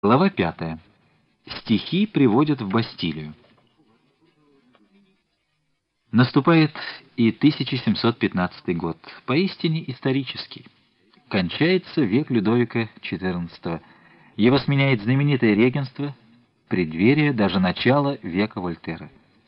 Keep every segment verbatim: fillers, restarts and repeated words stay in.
Глава пятая. Стихи приводят в Бастилию. Наступает и тысяча семьсот пятнадцатый год, поистине исторический. Кончается век Людовика четырнадцатого. Его сменяет знаменитое регенство, преддверие, даже начало века Вольтера.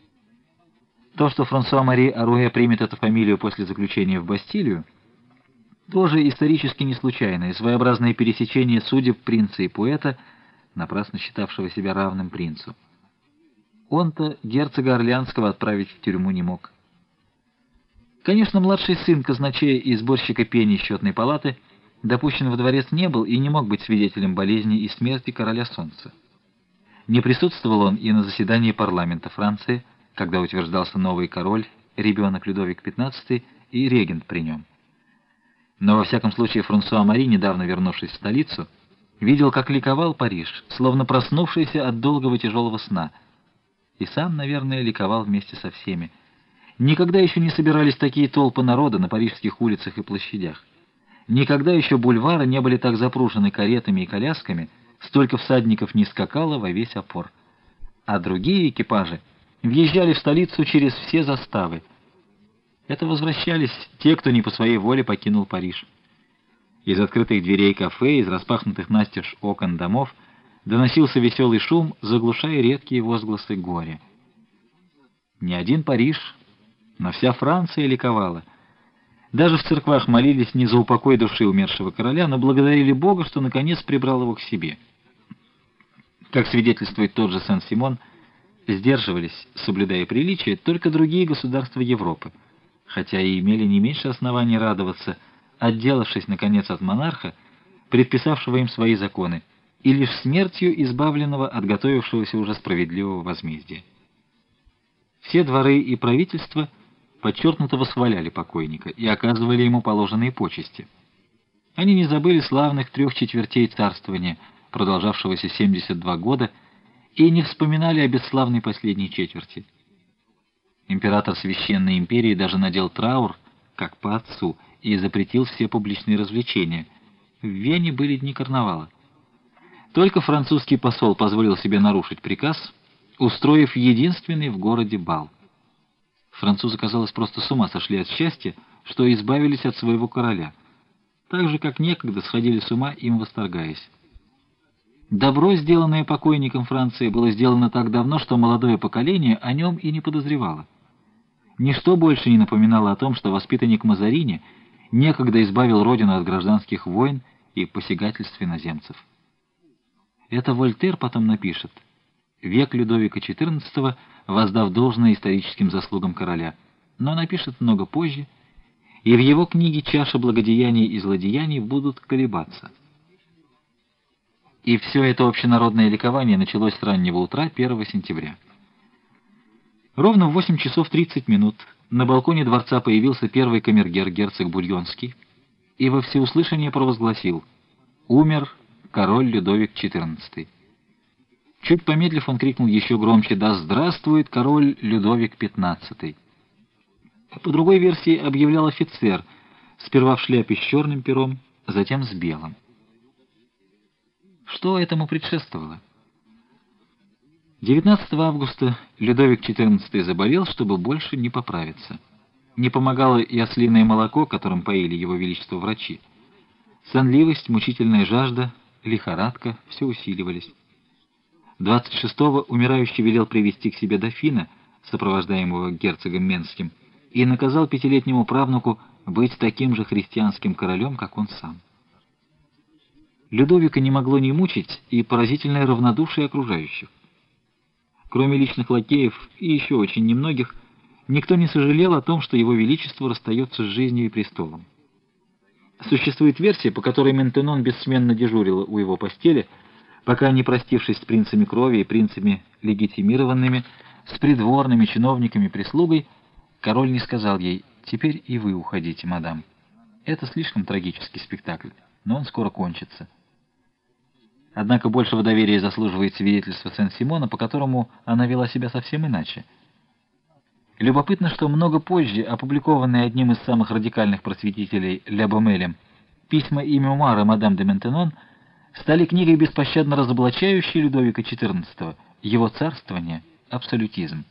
То, что Франсуа-Мари Аруэ примет эту фамилию после заключения в Бастилию, тоже исторически не случайное, своеобразное пересечение судеб принца и поэта, напрасно считавшего себя равным принцу. Он-то герцога Орлеанского отправить в тюрьму не мог. Конечно, младший сын казначея и сборщика пений счетной палаты допущен во дворец не был и не мог быть свидетелем болезни и смерти короля Солнца. Не присутствовал он и на заседании парламента Франции, когда утверждался новый король, ребенок Людовик пятнадцатый и регент при нем. Но во всяком случае Франсуа-Мари, недавно вернувшись в столицу, видел, как ликовал Париж, словно проснувшийся от долгого тяжелого сна. И сам, наверное, ликовал вместе со всеми. Никогда еще не собирались такие толпы народа на парижских улицах и площадях. Никогда еще бульвары не были так запружены каретами и колясками, столько всадников не скакало во весь опор. А другие экипажи въезжали в столицу через все заставы. Это возвращались те, кто не по своей воле покинул Париж. Из открытых дверей кафе, из распахнутых настежь окон домов доносился веселый шум, заглушая редкие возгласы горя. Не один Париж, но вся Франция ликовала. Даже в церквах молились не за упокой души умершего короля, но благодарили Бога, что наконец прибрал его к себе. Как свидетельствует тот же Сен-Симон, сдерживались, соблюдая приличия, только другие государства Европы, хотя и имели не меньше оснований радоваться, отделавшись, наконец, от монарха, предписавшего им свои законы, и лишь смертью избавленного от готовившегося уже справедливого возмездия. Все дворы и правительства подчеркнуто восхваляли покойника и оказывали ему положенные почести. Они не забыли славных трех четвертей царствования, продолжавшегося семьдесят два года, и не вспоминали о бесславной последней четверти. Император Священной империи даже надел траур, как по отцу, и запретил все публичные развлечения. В Вене были дни карнавала. Только французский посол позволил себе нарушить приказ, устроив единственный в городе бал. Французы, казалось, просто с ума сошли от счастья, что избавились от своего короля, так же, как некогда сходили с ума, им восторгаясь. Добро, сделанное покойником Франции, было сделано так давно, что молодое поколение о нем и не подозревало. Ничто больше не напоминало о том, что воспитанник Мазарини некогда избавил родину от гражданских войн и посягательств иноземцев. Это Вольтер потом напишет: «Век Людовика четырнадцатого, воздав должное историческим заслугам короля», но напишет много позже, и в его книге «Чаша благодеяний и злодеяний» будут колебаться. И все это общенародное ликование началось с раннего утра первого сентября. Ровно в восемь часов тридцать минут на балконе дворца появился первый камергер, герцог Бурьонский, и во всеуслышание провозгласил: «Умер король Людовик четырнадцатый». Чуть помедлив, он крикнул еще громче: «Да здравствует король Людовик пятнадцатый». По другой версии объявлял офицер, сперва в шляпе с черным пером, затем с белым. Что этому предшествовало? девятнадцатого августа Людовик четырнадцатый заболел, чтобы больше не поправиться. Не помогало и ослиное молоко, которым поили его величество врачи. Сонливость, мучительная жажда, лихорадка — все усиливались. двадцать шестого умирающий велел привести к себе дофина, сопровождаемого герцогом Менским, и наказал пятилетнему правнуку быть таким же христианским королем, как он сам. Людовика не могло не мучить и поразительное равнодушие окружающих. Кроме личных лакеев и еще очень немногих, никто не сожалел о том, что его величество расстается с жизнью и престолом. Существует версия, по которой Ментенон бессменно дежурила у его постели, пока, не простившись с принцами крови и принцами легитимированными, с придворными чиновниками, прислугой, король не сказал ей: «Теперь и вы уходите, мадам». Это слишком трагический спектакль, но он скоро кончится. Однако большего доверия заслуживает свидетельство Сен-Симона, по которому она вела себя совсем иначе. Любопытно, что много позже опубликованные одним из самых радикальных просветителей Ля Бомелем письма и мемуары мадам де Ментенон стали книгой, беспощадно разоблачающей Людовика четырнадцатого, его царствование, абсолютизм.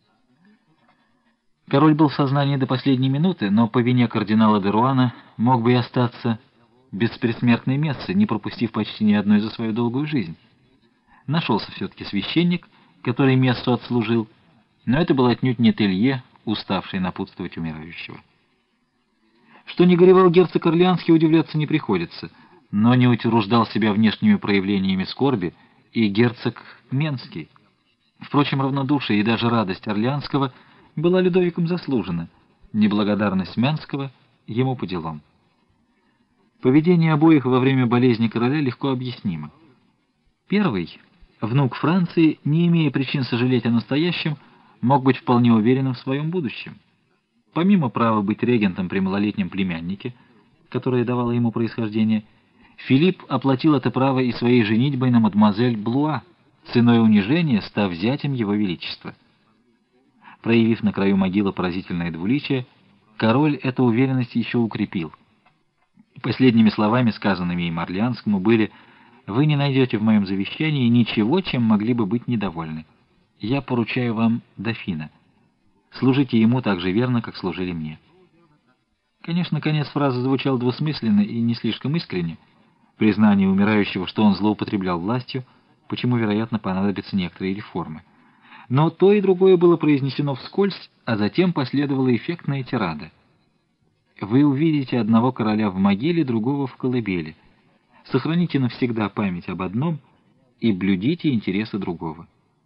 Король был в сознании до последней минуты, но по вине кардинала де Руана мог бы и остаться без предсмертной мессы, не пропустив почти ни одной за свою долгую жизнь. Нашелся все-таки священник, который мессу отслужил, но это был отнюдь не Телье, уставший напутствовать умирающего. Что не горевал герцог Орлеанский, удивляться не приходится, но не утруждал себя внешними проявлениями скорби и герцог Менский. Впрочем, равнодушие и даже радость Орлеанского была Людовиком заслужена, неблагодарность Менского ему по делам. Поведение обоих во время болезни короля легко объяснимо. Первый, внук Франции, не имея причин сожалеть о настоящем, мог быть вполне уверенным в своем будущем. Помимо права быть регентом при малолетнем племяннике, которое давало ему происхождение, Филипп оплатил это право и своей женитьбой на мадемуазель Блуа, ценой унижения став зятем его величества. Проявив на краю могилы поразительное двуличие, король эту уверенность еще укрепил. Последними словами, сказанными им Орлеанскому, были: «Вы не найдете в моем завещании ничего, чем могли бы быть недовольны. Я поручаю вам дофина. Служите ему так же верно, как служили мне». Конечно, конец фразы звучал двусмысленно и не слишком искренне. Признание умирающего, что он злоупотреблял властью, почему, вероятно, понадобятся некоторые реформы. Но то и другое было произнесено вскользь, а затем последовала эффектная тирада. «Вы увидите одного короля в могиле, другого в колыбели. Сохраните навсегда память об одном и блюдите интересы другого».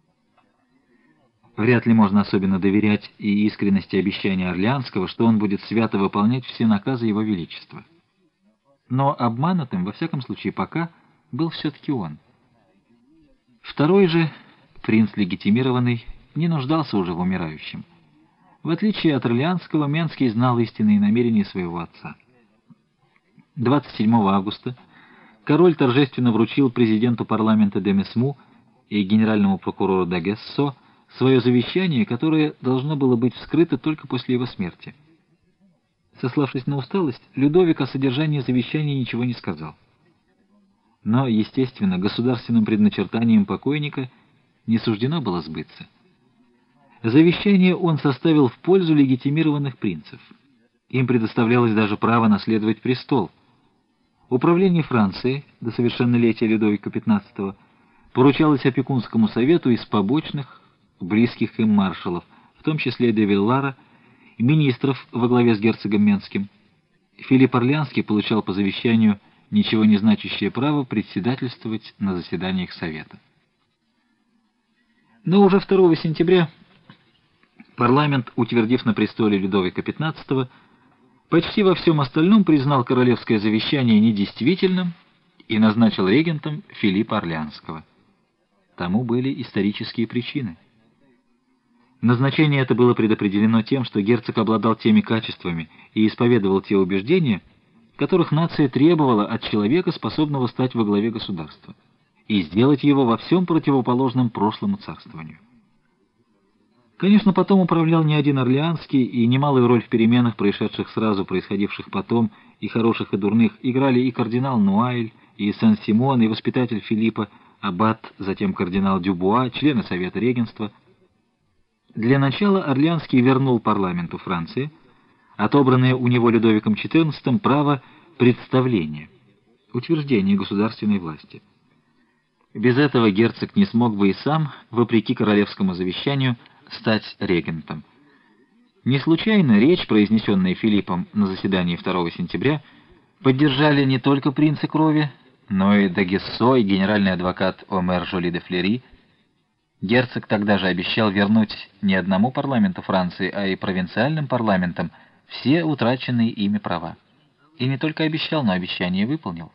Вряд ли можно особенно доверять и искренности обещания Орлеанского, что он будет свято выполнять все наказы его величества. Но обманутым, во всяком случае пока, был все-таки он. Второй же, принц легитимированный, не нуждался уже в умирающем. В отличие от Орлеанского, Менский знал истинные намерения своего отца. двадцать седьмого августа король торжественно вручил президенту парламента де Месму и генеральному прокурору Д'Агессо свое завещание, которое должно было быть вскрыто только после его смерти. Сославшись на усталость, Людовик о содержании завещания ничего не сказал. Но, естественно, государственным предначертанием покойника не суждено было сбыться. Завещание он составил в пользу легитимированных принцев. Им предоставлялось даже право наследовать престол. Управление Францией до совершеннолетия Людовика пятнадцатого поручалось опекунскому совету из побочных, близких им маршалов, в том числе де Виллара, министров во главе с герцогом Менским. Филипп Орлеанский получал по завещанию ничего не значащее право председательствовать на заседаниях совета. Но уже второго сентября парламент, утвердив на престоле Людовика пятнадцатого, почти во всем остальном признал королевское завещание недействительным и назначил регентом Филиппа Орлеанского. Тому были исторические причины. Назначение это было предопределено тем, что герцог обладал теми качествами и исповедовал те убеждения, которых нация требовала от человека, способного стать во главе государства, и сделать его во всем противоположным прошлому царствованию. Конечно, потом управлял не один Орлеанский, и немалую роль в переменах, происшедших сразу, происходивших потом, и хороших, и дурных, играли и кардинал Нуайль, и Сен-Симон, и воспитатель Филиппа, аббат, затем кардинал Дюбуа, члены Совета регенства. Для начала Орлеанский вернул парламенту Франции отобранное у него Людовиком четырнадцатым право представления, утверждения государственной власти. Без этого герцог не смог бы и сам, вопреки королевскому завещанию, стать регентом. Не случайно речь, произнесенная Филиппом на заседании второго сентября, поддержали не только принцы крови, но и Д'Агессо и генеральный адвокат Омер Жоли де Флери. Герцог тогда же обещал вернуть не одному парламенту Франции, а и провинциальным парламентам все утраченные ими права. И не только обещал, но обещание выполнил.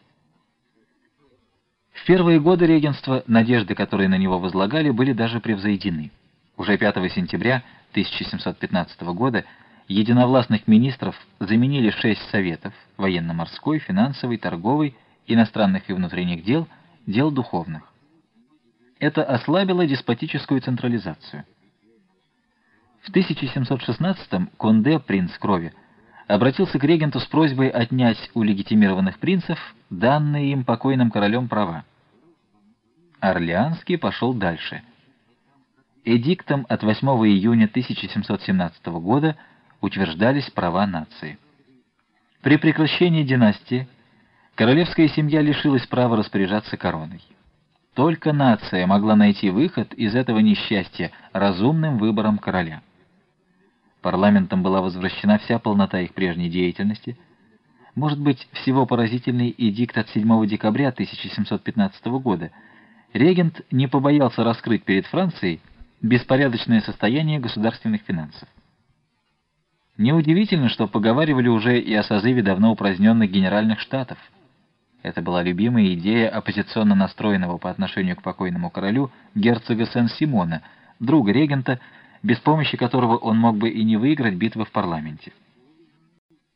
В первые годы регенства надежды, которые на него возлагали, были даже превзойдены. Уже пятого сентября тысяча семьсот пятнадцатого года единовластных министров заменили шесть советов — военно-морской, финансовый, торговый, иностранных и внутренних дел, дел духовных. Это ослабило деспотическую централизацию. В тысяча семьсот шестнадцатом Конде, принц крови, обратился к регенту с просьбой отнять у легитимированных принцев данные им покойным королем права. Орлеанский пошел дальше. Эдиктом от восьмого июня тысяча семьсот семнадцатого года утверждались права нации. При прекращении династии королевская семья лишилась права распоряжаться короной. Только нация могла найти выход из этого несчастья разумным выбором короля. Парламентам была возвращена вся полнота их прежней деятельности. Может быть, всего поразительный эдикт от седьмого декабря тысяча семьсот пятнадцатого года. Регент не побоялся раскрыть перед Францией беспорядочное состояние государственных финансов. Неудивительно, что поговаривали уже и о созыве давно упраздненных генеральных штатов. Это была любимая идея оппозиционно настроенного по отношению к покойному королю герцога Сен-Симона, друга регента, без помощи которого он мог бы и не выиграть битвы в парламенте.